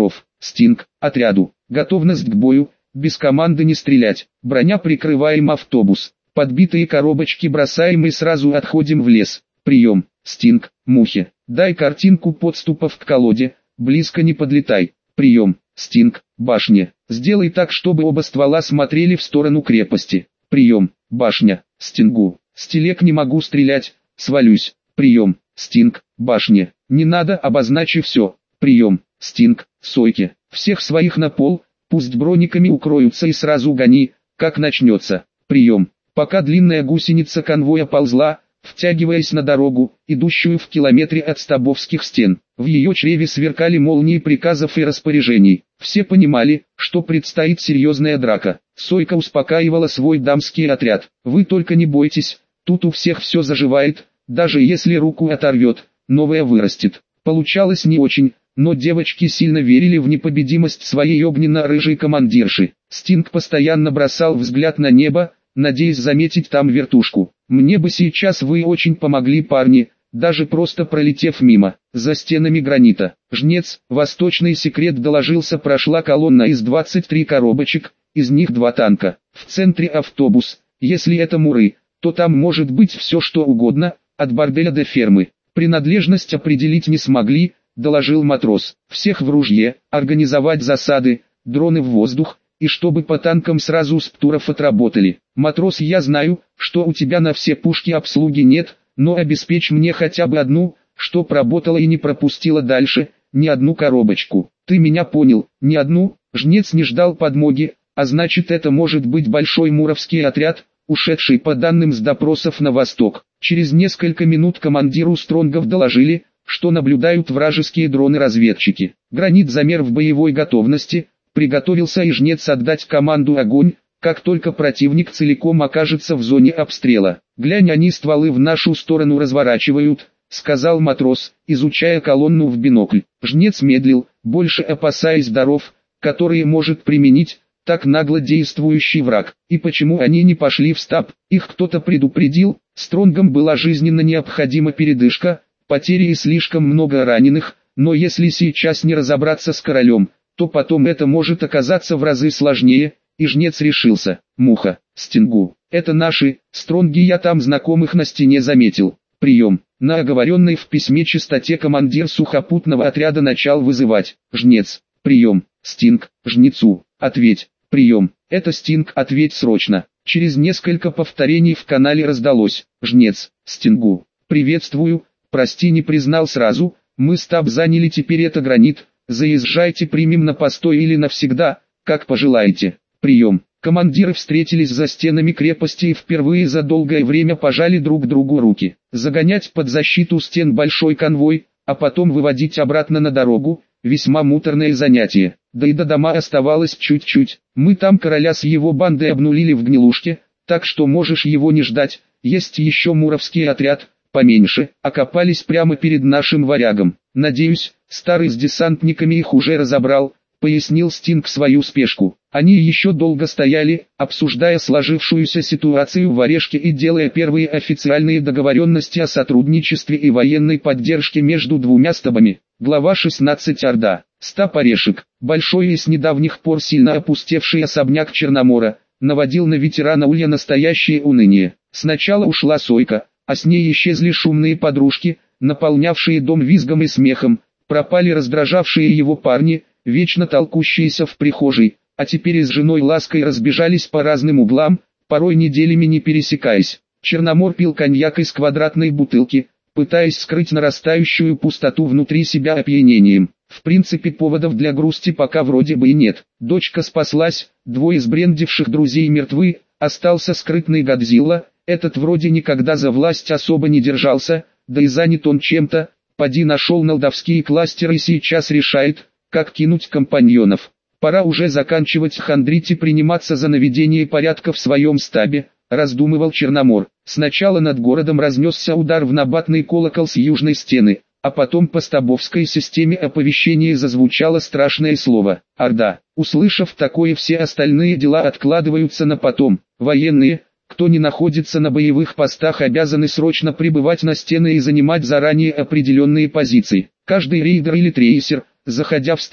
Стинг, отряду. Готовность к бою, без команды не стрелять. Броня прикрываем автобус. Подбитые коробочки бросаем и сразу отходим в лес. Прием. Стинг, Мухе. Дай картинку подступов к колоде, близко не подлетай. Прием. Стинг, Башня. Сделай так, чтобы оба ствола смотрели в сторону крепости. Прием. Башня. Стингу. С телег не могу стрелять, свалюсь. Прием. Стинг, Башня. Не надо, обозначи все. Прием. Стинг, Сойке. Всех своих на пол, пусть брониками укроются и сразу гони, как начнется. Прием. Пока длинная гусеница конвоя ползла, втягиваясь на дорогу, идущую в километре от стабовских стен, в ее чреве сверкали молнии приказов и распоряжений. Все понимали, что предстоит серьезная драка. Сойка успокаивала свой дамский отряд. Вы только не бойтесь, тут у всех все заживает, даже если руку оторвет, новая вырастет. Получалось не очень, но девочки сильно верили в непобедимость своей огненно-рыжей командирши. Стинг постоянно бросал взгляд на небо, надеясь заметить там вертушку. Мне бы сейчас вы очень помогли, парни, даже просто пролетев мимо, за стенами гранита. Жнец, восточный секрет доложился, прошла колонна из двадцати трёх коробочек, из них два танка. В центре автобус, если это муры, то там может быть все что угодно, от борделя до фермы. Принадлежность определить не смогли, доложил матрос. Всех в ружье, организовать засады, дроны в воздух, и чтобы по танкам сразу с птуров отработали. Матрос, я знаю, что у тебя на все пушки обслуги нет, но обеспечь мне хотя бы одну, чтоб работала и не пропустила дальше, ни одну коробочку. Ты меня понял, ни одну. Жнец не ждал подмоги, а значит это может быть большой муровский отряд, ушедший по данным с допросов на восток. Через несколько минут командиру Стронгов доложили, что наблюдают вражеские дроны-разведчики. Гранит замер в боевой готовности. Приготовился и Жнец отдать команду огонь, как только противник целиком окажется в зоне обстрела. «Глянь, они стволы в нашу сторону разворачивают», — сказал матрос, изучая колонну в бинокль. Жнец медлил, больше опасаясь даров, которые может применить так нагло действующий враг. И почему они не пошли в стаб? Их кто-то предупредил. Стронгам была жизненно необходима передышка, потери и слишком много раненых, но если сейчас не разобраться с королем, то потом это может оказаться в разы сложнее, и Жнец решился. Муха, Стингу, это наши, Стронги, я там знакомых на стене заметил. Прием. На оговоренной в письме частоте командир сухопутного отряда начал вызывать. Жнец. Прием. Стинг. Жнецу. Ответь. Прием. Это Стинг, ответь срочно. Через несколько повторений в канале раздалось. Жнец. Стингу. Приветствую, прости, не признал сразу, мы стаб заняли, теперь это гранит. Заезжайте, примем на постой или навсегда, как пожелаете. Прием. Командиры встретились за стенами крепости и впервые за долгое время пожали друг другу руки. Загонять под защиту стен большой конвой, а потом выводить обратно на дорогу, весьма муторное занятие. Да и до дома оставалось чуть-чуть. Мы там короля с его бандой обнулили в гнилушке, так что можешь его не ждать. Есть еще муровский отряд, поменьше, окопались прямо перед нашим варягом. Надеюсь, старый с десантниками их уже разобрал, пояснил Стинг свою спешку. Они еще долго стояли, обсуждая сложившуюся ситуацию в Орешке и делая первые официальные договоренности о сотрудничестве и военной поддержке между двумя стабами. Глава шестнадцать. Орда. Стаб Орешек, большой и с недавних пор сильно опустевший особняк Черномора, наводил на ветерана Улья настоящее уныние. Сначала ушла Сойка, а с ней исчезли шумные подружки, наполнявшие дом визгом и смехом, пропали раздражавшие его парни, вечно толкущиеся в прихожей, а теперь и с женой Лаской разбежались по разным углам, порой неделями не пересекаясь. Черномор пил коньяк из квадратной бутылки, пытаясь скрыть нарастающую пустоту внутри себя опьянением. В принципе, поводов для грусти пока вроде бы и нет. Дочка спаслась, двое сбрендивших друзей мертвы, остался скрытный Годзилла, этот вроде никогда за власть особо не держался, да и занят он чем-то, поди нашел молдавские кластеры и сейчас решает, как кинуть компаньонов. Пора уже заканчивать хандрить и приниматься за наведение порядка в своем стабе, раздумывал Черномор. Сначала над городом разнесся удар в набатный колокол с южной стены, а потом по стабовской системе оповещения зазвучало страшное слово «Орда». Услышав такое, все остальные дела откладываются на потом. Военные, кто не находится на боевых постах, обязаны срочно прибывать на стены и занимать заранее определенные позиции. Каждый рейдер или трейсер, заходя в стаб,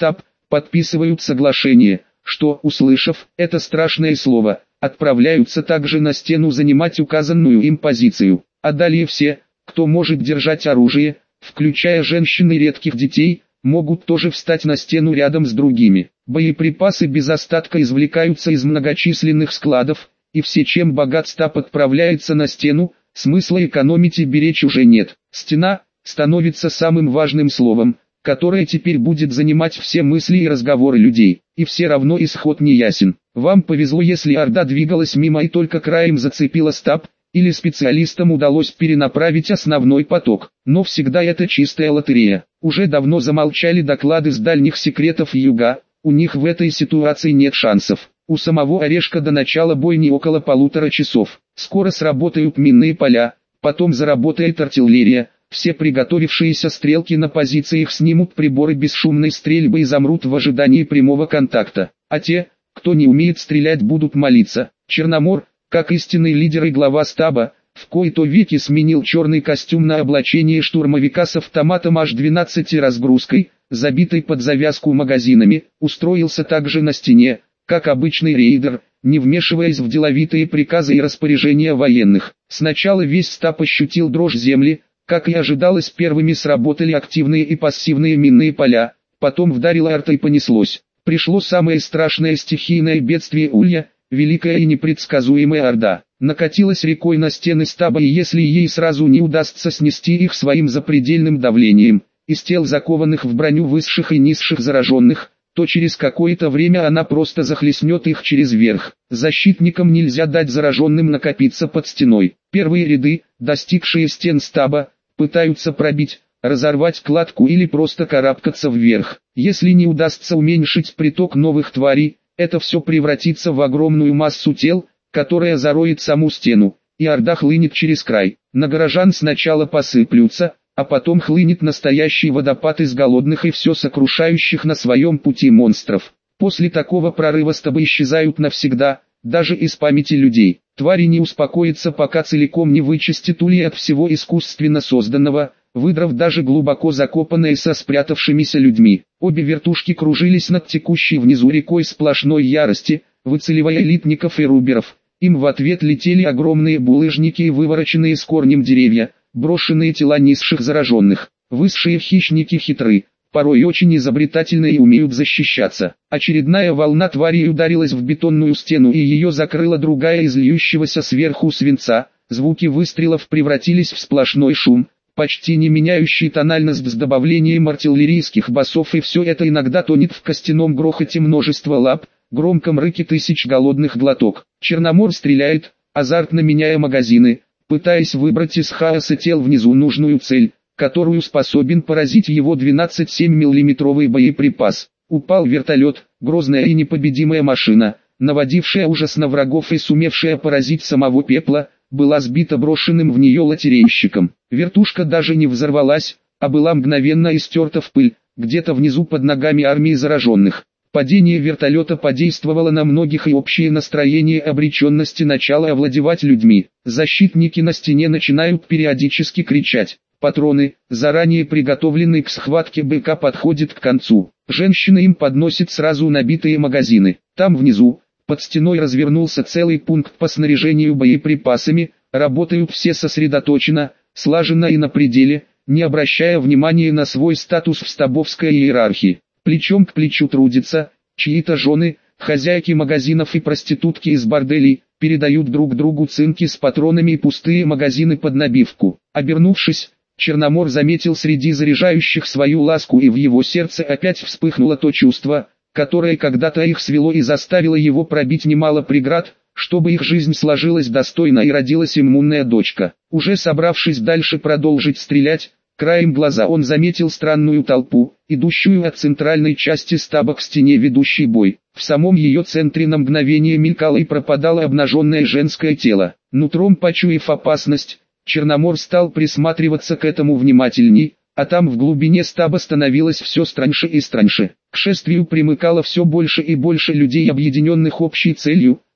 подписывают соглашение, что, услышав это страшное слово, отправляются также на стену занимать указанную им позицию, а далее все, кто может держать оружие, включая женщин и редких детей, могут тоже встать на стену рядом с другими. Боеприпасы без остатка извлекаются из многочисленных складов, и все, чем богат стаб, отправляется на стену, смысла экономить и беречь уже нет. Стена становится самым важным словом, которое теперь будет занимать все мысли и разговоры людей, и все равно исход не ясен. Вам повезло, если орда двигалась мимо и только краем зацепила стаб, или специалистам удалось перенаправить основной поток, но всегда это чистая лотерея. Уже давно замолчали доклады с дальних секретов юга, у них в этой ситуации нет шансов. У самого Орешка до начала бойни около полутора часов. Скоро сработают минные поля, потом заработает артиллерия, все приготовившиеся стрелки на позициях снимут приборы бесшумной стрельбы и замрут в ожидании прямого контакта. А те, кто не умеет стрелять, будут молиться. Черномор, как истинный лидер и глава стаба, в кои-то веки сменил черный костюм на облачение штурмовика с автоматом аш двенадцать и разгрузкой, забитой под завязку магазинами, устроился также на стене, как обычный рейдер, не вмешиваясь в деловитые приказы и распоряжения военных. Сначала весь стаб ощутил дрожь земли, как и ожидалось, первыми сработали активные и пассивные минные поля, потом вдарила арта и понеслось. Пришло самое страшное стихийное бедствие Улья, великая и непредсказуемая орда. Накатилась рекой на стены стаба, и если ей сразу не удастся снести их своим запредельным давлением, из тел закованных в броню высших и низших зараженных, то через какое-то время она просто захлестнет их через верх. Защитникам нельзя дать зараженным накопиться под стеной. Первые ряды, достигшие стен стаба, пытаются пробить, разорвать кладку или просто карабкаться вверх. Если не удастся уменьшить приток новых тварей, это все превратится в огромную массу тел, которая зароет саму стену, и орда хлынет через край. На горожан сначала посыплются, а потом хлынет настоящий водопад из голодных и все сокрушающих на своем пути монстров. После такого прорыва стабы исчезают навсегда, даже из памяти людей. Твари не успокоятся, пока целиком не вычистит Улья от всего искусственно созданного, выдрав даже глубоко закопанные со спрятавшимися людьми. Обе вертушки кружились над текущей внизу рекой сплошной ярости, выцеливая элитников и руберов. Им в ответ летели огромные булыжники и вывороченные с корнем деревья, брошенные тела низших зараженных. Высшие хищники хитры, порой очень изобретательны и умеют защищаться. Очередная волна тварей ударилась в бетонную стену, и ее закрыла другая из льющегося сверху свинца. Звуки выстрелов превратились в сплошной шум, почти не меняющий тональность с добавлением артиллерийских басов, и все это иногда тонет в костяном грохоте множества лап, громком рыке тысяч голодных глоток. Черномор стреляет, азартно меняя магазины, пытаясь выбрать из хаоса тел внизу нужную цель, которую способен поразить его двенадцать семь миллиметровый боеприпас. Упал вертолет, грозная и непобедимая машина, наводившая ужас на врагов и сумевшая поразить самого Пепла, была сбита брошенным в нее лотерейщиком. Вертушка даже не взорвалась, а была мгновенно истерта в пыль, где-то внизу под ногами армии зараженных. Падение вертолета подействовало на многих, и общее настроение обреченности начало овладевать людьми. Защитники на стене начинают периодически кричать. Патроны, заранее приготовленные к схватке БК, подходят к концу. Женщины им подносят сразу набитые магазины. Там внизу, под стеной, развернулся целый пункт по снаряжению боеприпасами, работают все сосредоточенно, слаженно и на пределе, не обращая внимания на свой статус в стабовской иерархии. Плечом к плечу трудятся, чьи-то жены, хозяйки магазинов и проститутки из борделей, передают друг другу цинки с патронами и пустые магазины под набивку. Обернувшись, Черномор заметил среди заряжающих свою ласку, и в его сердце опять вспыхнуло то чувство, которое когда-то их свело и заставило его пробить немало преград, чтобы их жизнь сложилась достойно и родилась иммунная дочка. Уже собравшись дальше продолжить стрелять, краем глаза он заметил странную толпу, идущую от центральной части стаба к стене, ведущей бой. В самом ее центре на мгновение мелькало и пропадало обнаженное женское тело. Нутром почуяв опасность, Черномор стал присматриваться к этому внимательней, а там в глубине стаба становилось все страньше и страньше. К шествию примыкало все больше и больше людей, объединенных общей целью,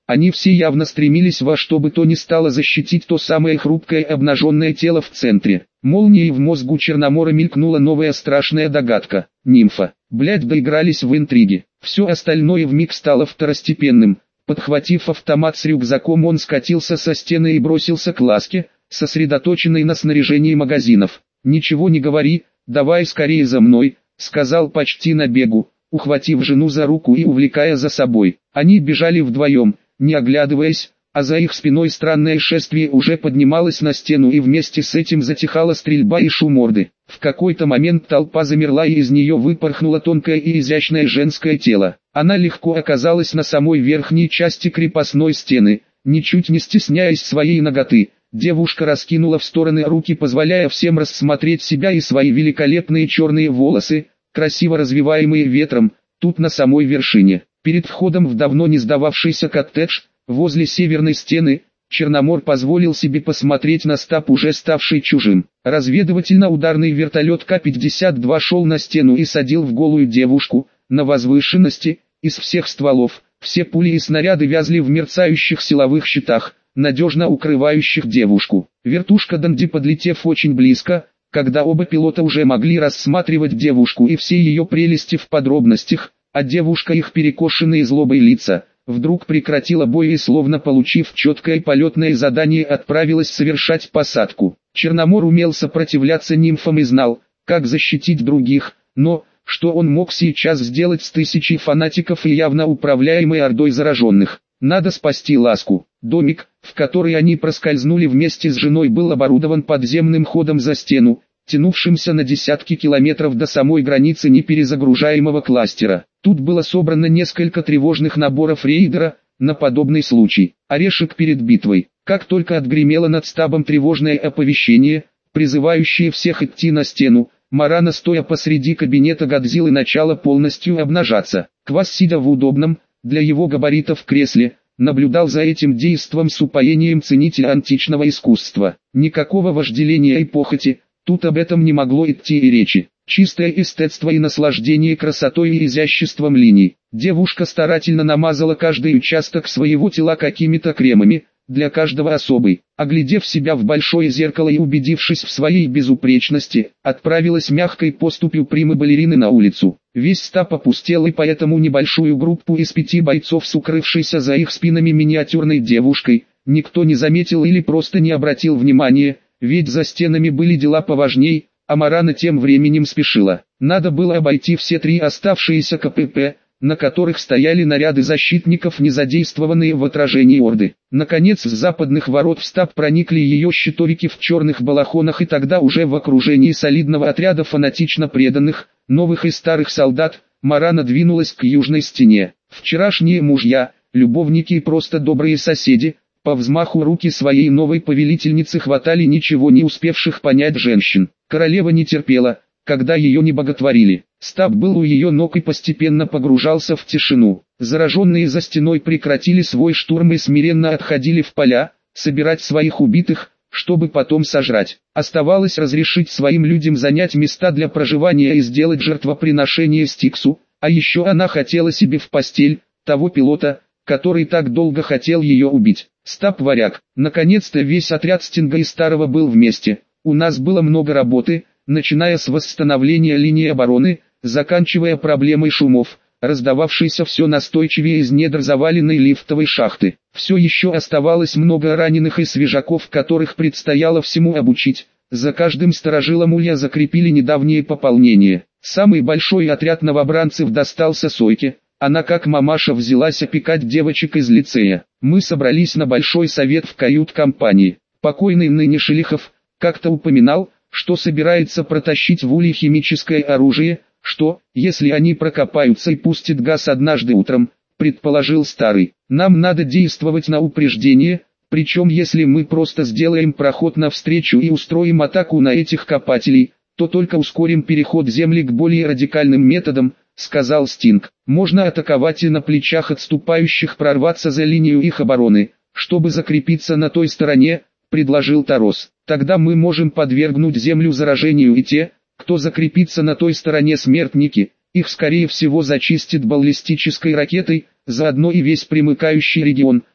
Они все явно стремились во что бы то ни стало защитить то самое хрупкое обнаженное тело в центре. Молнией в мозгу Черномора мелькнула новая страшная догадка. Нимфа. Блядь, доигрались в интриги. Все остальное вмиг стало второстепенным. Подхватив автомат с рюкзаком, он скатился со стены и бросился к Ласке, сосредоточенной на снаряжении магазинов. «Ничего не говори, давай скорее за мной», — сказал почти на бегу, ухватив жену за руку и увлекая за собой. Они бежали вдвоем, не оглядываясь, а за их спиной странное шествие уже поднималось на стену, и вместе с этим затихала стрельба и шум орды. В какой-то момент толпа замерла, и из нее выпорхнуло тонкое и изящное женское тело. Она легко оказалась на самой верхней части крепостной стены, ничуть не стесняясь своей наготы. Девушка раскинула в стороны руки, позволяя всем рассмотреть себя и свои великолепные черные волосы, красиво развиваемые ветром, тут на самой вершине. Перед входом в давно не сдававшийся коттедж, возле северной стены, Черномор позволил себе посмотреть на стаб, уже ставший чужим. Разведывательно-ударный вертолет Ка пятьдесят два шел на стену и садил в голую девушку, на возвышенности, из всех стволов. Все пули и снаряды вязли в мерцающих силовых щитах, надежно укрывающих девушку. Вертушка Данди, подлетев очень близко, когда оба пилота уже могли рассматривать девушку и все ее прелести в подробностях, а девушка их перекошенные злобой лица, вдруг прекратила бой и, словно получив четкое полетное задание, отправилась совершать посадку. Черномор умел сопротивляться нимфам и знал, как защитить других, но, что он мог сейчас сделать с тысячей фанатиков и явно управляемой ордой зараженных? Надо спасти Ласку. Домик, в который они проскользнули вместе с женой, был оборудован подземным ходом за стену, тянувшимся на десятки километров до самой границы неперезагружаемого кластера. Тут было собрано несколько тревожных наборов рейдера, на подобный случай. Орешек перед битвой. Как только отгремело над стабом тревожное оповещение, призывающее всех идти на стену, Марана, стоя посреди кабинета Годзиллы, начала полностью обнажаться. Квас, сидя в удобном, для его габаритов кресле, наблюдал за этим действом с упоением ценителя античного искусства. Никакого вожделения и похоти, тут об этом не могло идти и речи. Чистое эстетство и наслаждение красотой и изяществом линий. Девушка старательно намазала каждый участок своего тела какими-то кремами, для каждого особый. Оглядев себя в большое зеркало и убедившись в своей безупречности, отправилась мягкой поступью примы-балерины на улицу. Весь стаб опустел, и поэтому небольшую группу из пяти бойцов с укрывшейся за их спинами миниатюрной девушкой, никто не заметил или просто не обратил внимания, ведь за стенами были дела поважней, а Марана тем временем спешила. Надо было обойти все три оставшиеся ка пэ пэ, на которых стояли наряды защитников, не задействованные в отражении орды. Наконец, с западных ворот в стаб проникли ее щитовики в черных балахонах, и тогда уже в окружении солидного отряда фанатично преданных, новых и старых солдат, Марана двинулась к южной стене. Вчерашние мужья, любовники и просто добрые соседи, по взмаху руки своей новой повелительницы хватали ничего не успевших понять женщин. Королева не терпела, когда ее не боготворили. Стаб был у ее ног и постепенно погружался в тишину. Зараженные за стеной прекратили свой штурм и смиренно отходили в поля, собирать своих убитых, чтобы потом сожрать. Оставалось разрешить своим людям занять места для проживания и сделать жертвоприношение Стиксу, а еще она хотела себе в постель того пилота, который так долго хотел ее убить. Стаб варяг. Наконец-то весь отряд Стинга и Старого был вместе. У нас было много работы, начиная с восстановления линии обороны, заканчивая проблемой шумов, раздававшейся все настойчивее из недр заваленной лифтовой шахты. Все еще оставалось много раненых и свежаков, которых предстояло всему обучить. За каждым сторожилом улья закрепили недавние пополнения. Самый большой отряд новобранцев достался Сойке. Она как мамаша взялась опекать девочек из лицея. Мы собрались на большой совет в кают-компании. Покойный ныне Шелихов как-то упоминал, что собирается протащить в улье химическое оружие, что, если они прокопаются и пустят газ однажды утром, предположил Старый. Нам надо действовать на упреждение, причем если мы просто сделаем проход навстречу и устроим атаку на этих копателей, то только ускорим переход Земли к более радикальным методам, сказал Стинг. Можно атаковать и на плечах отступающих прорваться за линию их обороны, чтобы закрепиться на той стороне, предложил Тарос. Тогда мы можем подвергнуть Землю заражению, и те, кто закрепится на той стороне, смертники, их скорее всего зачистит баллистической ракетой, заодно и весь примыкающий регион,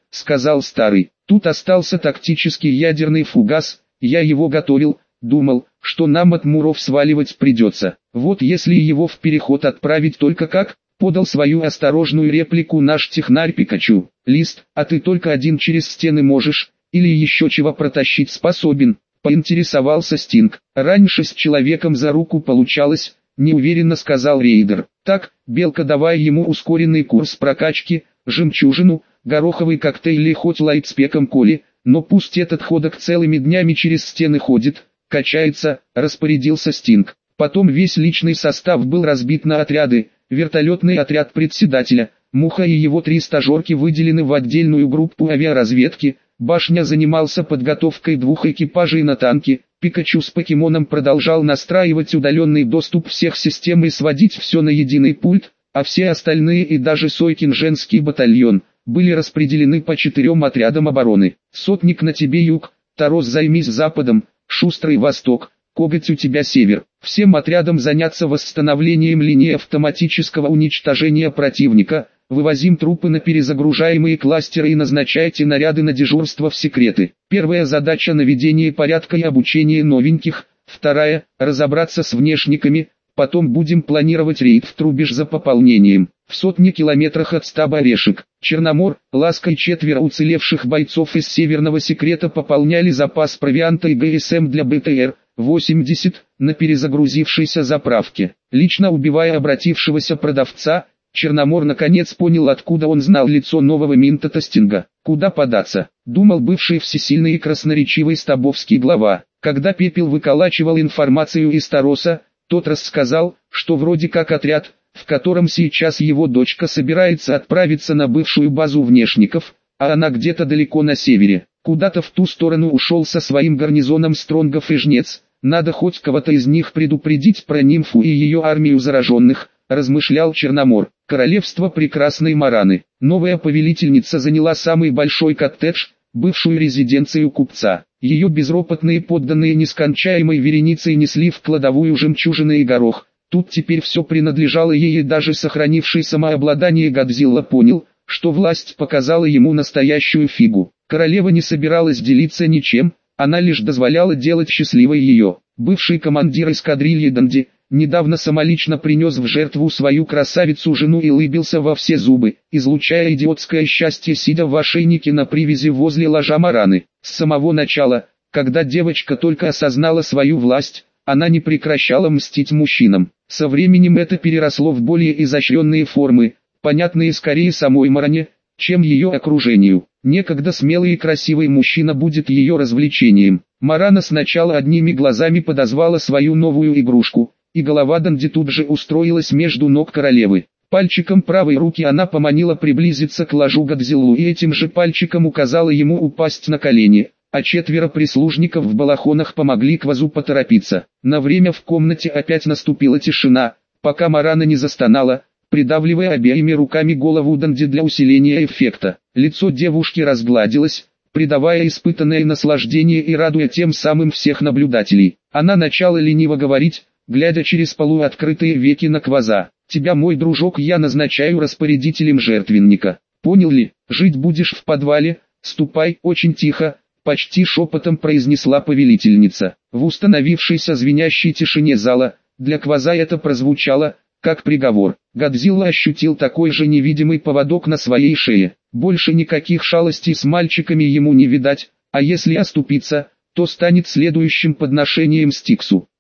сказал старый. Тут остался тактический ядерный фугас, я его готовил, думал, что нам от муров сваливать придется. Вот если его в переход отправить только как, подал свою осторожную реплику наш технарь Пикачу. Лист, а ты только один через стены можешь, или еще чего протащить способен, поинтересовался Стинг. Раньше с человеком за руку получалось, неуверенно сказал рейдер. Так, Белка, давай ему ускоренный курс прокачки, жемчужину, гороховый коктейль или хоть лайтспеком коли, но пусть этот ходок целыми днями через стены ходит, качается, распорядился Стинг. Потом весь личный состав был разбит на отряды, вертолетный отряд председателя, Муха и его три стажерки выделены в отдельную группу авиаразведки, Башня занимался подготовкой двух экипажей на танки, Пикачу с покемоном продолжал настраивать удаленный доступ всех систем и сводить все на единый пульт, а все остальные и даже Сойкин женский батальон, были распределены по четырем отрядам обороны. Сотник на тебе юг, Тарос займись западом, Шустрый восток, Коготь у тебя север. Всем отрядам заняться восстановлением линии автоматического уничтожения противника, вывозим трупы на перезагружаемые кластеры и назначайте наряды на дежурство в секреты. Первая задача — наведение порядка и обучение новеньких, вторая — разобраться с внешниками, потом будем планировать рейд в Трубеж за пополнением. В сотне километрах от стаба Орешек, Черномор, Ласка и четверо уцелевших бойцов из Северного секрета пополняли запас провианта и ГСМ для БТР восемьдесят на перезагрузившейся заправке. Лично убивая обратившегося продавца, Черномор наконец понял, откуда он знал лицо нового минта Стинга. Куда податься, думал бывший всесильный и красноречивый стабовский глава. Когда Пепел выколачивал информацию из Тароса, тот рассказал, что вроде как отряд, в котором сейчас его дочка собирается отправиться на бывшую базу внешников, а она где-то далеко на севере, куда-то в ту сторону ушел со своим гарнизоном Стронгов и Жнец. Надо хоть кого-то из них предупредить про нимфу и ее армию зараженных, размышлял Черномор. Королевство прекрасной Мараны. Новая повелительница заняла самый большой коттедж, бывшую резиденцию купца. Ее безропотные подданные нескончаемой вереницей несли в кладовую жемчужины и горох. Тут теперь все принадлежало ей, и даже сохранивший самообладание Годзилла понял, что власть показала ему настоящую фигу. Королева не собиралась делиться ничем, она лишь дозволяла делать счастливой ее. Бывший командир эскадрильи Данди недавно самолично принес в жертву свою красавицу-жену и улыбился во все зубы, излучая идиотское счастье, сидя в ошейнике на привязи возле ложа Мараны. С самого начала, когда девочка только осознала свою власть, она не прекращала мстить мужчинам. Со временем это переросло в более изощренные формы, понятные скорее самой Маране, чем ее окружению. Некогда смелый и красивый мужчина будет ее развлечением. Марана сначала одними глазами подозвала свою новую игрушку, и голова Данди тут же устроилась между ног королевы. Пальчиком правой руки она поманила приблизиться к ложу Годзиллу и этим же пальчиком указала ему упасть на колени, а четверо прислужников в балахонах помогли Квазу поторопиться. На время в комнате опять наступила тишина, пока Марана не застонала, придавливая обеими руками голову Данди для усиления эффекта. Лицо девушки разгладилось, придавая испытанное наслаждение и радуя тем самым всех наблюдателей. Она начала лениво говорить, глядя через полуоткрытые веки на Кваза. «Тебя, мой дружок, я назначаю распорядителем жертвенника. Понял ли? Жить будешь в подвале, ступай». Очень тихо, почти шепотом произнесла повелительница. В установившейся звенящей тишине зала, для Кваза это прозвучало как приговор. Годзилла ощутил такой же невидимый поводок на своей шее. Больше никаких шалостей с мальчиками ему не видать, а если оступиться, то станет следующим подношением Стиксу.